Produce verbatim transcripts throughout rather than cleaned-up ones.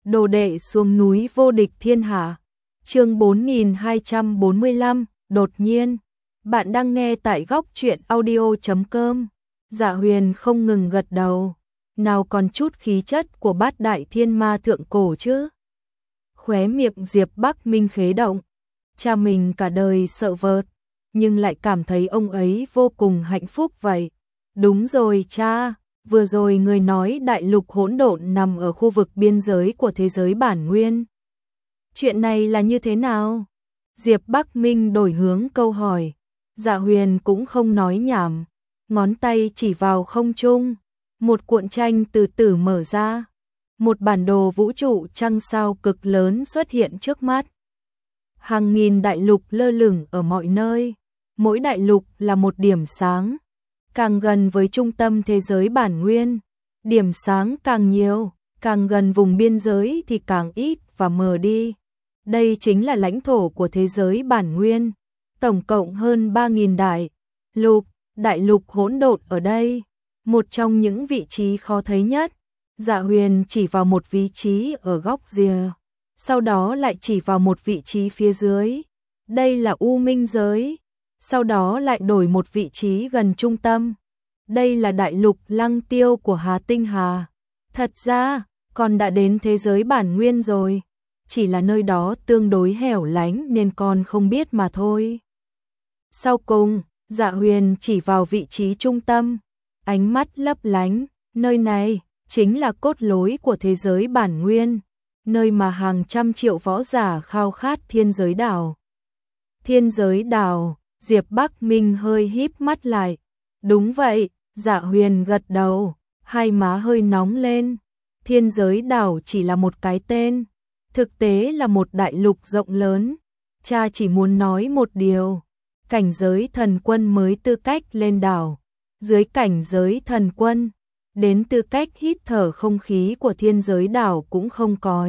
Đồ đệ xuống núi vô địch thiên hạ. Chương bốn nghìn hai trăm bốn mươi lăm, đột nhiên. Bạn đang nghe tại góc truyện audio chấm com. Dạ Huyền không ngừng gật đầu. Nào còn chút khí chất của bát đại thiên ma thượng cổ chứ. Khóe miệng Diệp Bắc Minh khế động. Cha mình cả đời sợ vợt, nhưng lại cảm thấy ông ấy vô cùng hạnh phúc vậy. Đúng rồi cha, vừa rồi người nói đại lục hỗn độn nằm ở khu vực biên giới của thế giới bản nguyên. Chuyện này là như thế nào? Diệp Bắc Minh đổi hướng câu hỏi. Dạ Huyền cũng không nói nhảm, ngón tay chỉ vào không trung, một cuộn tranh từ từ mở ra. Một bản đồ vũ trụ trăng sao cực lớn xuất hiện trước mắt. Hàng nghìn đại lục lơ lửng ở mọi nơi, mỗi đại lục là một điểm sáng. Càng gần với trung tâm thế giới bản nguyên, điểm sáng càng nhiều, càng gần vùng biên giới thì càng ít và mờ đi. Đây chính là lãnh thổ của thế giới bản nguyên, tổng cộng hơn ba nghìn đại lục, đại lục hỗn độn ở đây, một trong những vị trí khó thấy nhất. Dạ Huyền chỉ vào một vị trí ở góc rìa, sau đó lại chỉ vào một vị trí phía dưới. Đây là U Minh giới. Sau đó lại đổi một vị trí gần trung tâm. Đây là đại lục Lăng Tiêu của Hà Tinh Hà. Thật ra, con đã đến thế giới bản nguyên rồi. Chỉ là nơi đó tương đối hẻo lánh nên con không biết mà thôi. Sau cùng, Dạ Huyền chỉ vào vị trí trung tâm. Ánh mắt lấp lánh, nơi này chính là cốt lõi của thế giới bản nguyên. Nơi mà hàng trăm triệu võ giả khao khát thiên giới đảo. Thiên giới đảo. Diệp Bắc Minh hơi híp mắt lại. Đúng vậy, Dạ Huyền gật đầu, hai má hơi nóng lên. Thiên giới đảo chỉ là một cái tên, thực tế là một đại lục rộng lớn. Cha chỉ muốn nói một điều, cảnh giới thần quân mới tư cách lên đảo. Dưới cảnh giới thần quân, đến tư cách hít thở không khí của thiên giới đảo cũng không có.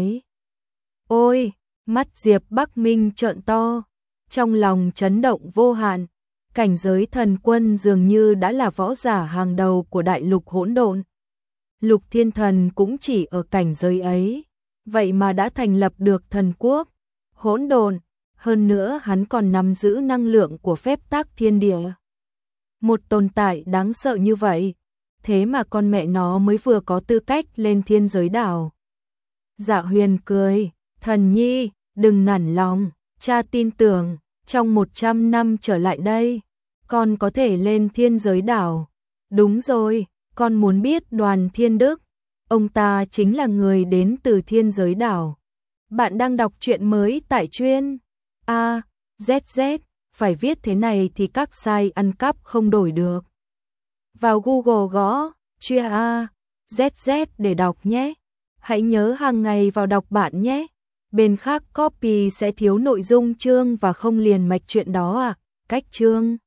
Ôi, mắt Diệp Bắc Minh trợn to. Trong lòng chấn động vô hạn, cảnh giới thần quân dường như đã là võ giả hàng đầu của đại lục hỗn độn. Lục Thiên Thần cũng chỉ ở cảnh giới ấy, vậy mà đã thành lập được thần quốc hỗn độn, hơn nữa hắn còn nắm giữ năng lượng của phép tắc thiên địa. Một tồn tại đáng sợ như vậy, thế mà con mẹ nó mới vừa có tư cách lên thiên giới đảo. Dạ Huyền cười, thần nhi, đừng nản lòng. Cha tin tưởng, trong một trăm năm trở lại đây, con có thể lên thiên giới đảo. Đúng rồi, con muốn biết Đoàn Thiên Đức, ông ta chính là người đến từ thiên giới đảo. Bạn đang đọc truyện mới tại chuyên A, Z Z, phải viết thế này thì các site ăn cắp không đổi được. Vào Google gõ chuyên A, Z Z để đọc nhé. Hãy nhớ hàng ngày vào đọc bạn nhé. Bên khác copy sẽ thiếu nội dung chương và không liền mạch chuyện đó à, cách chương.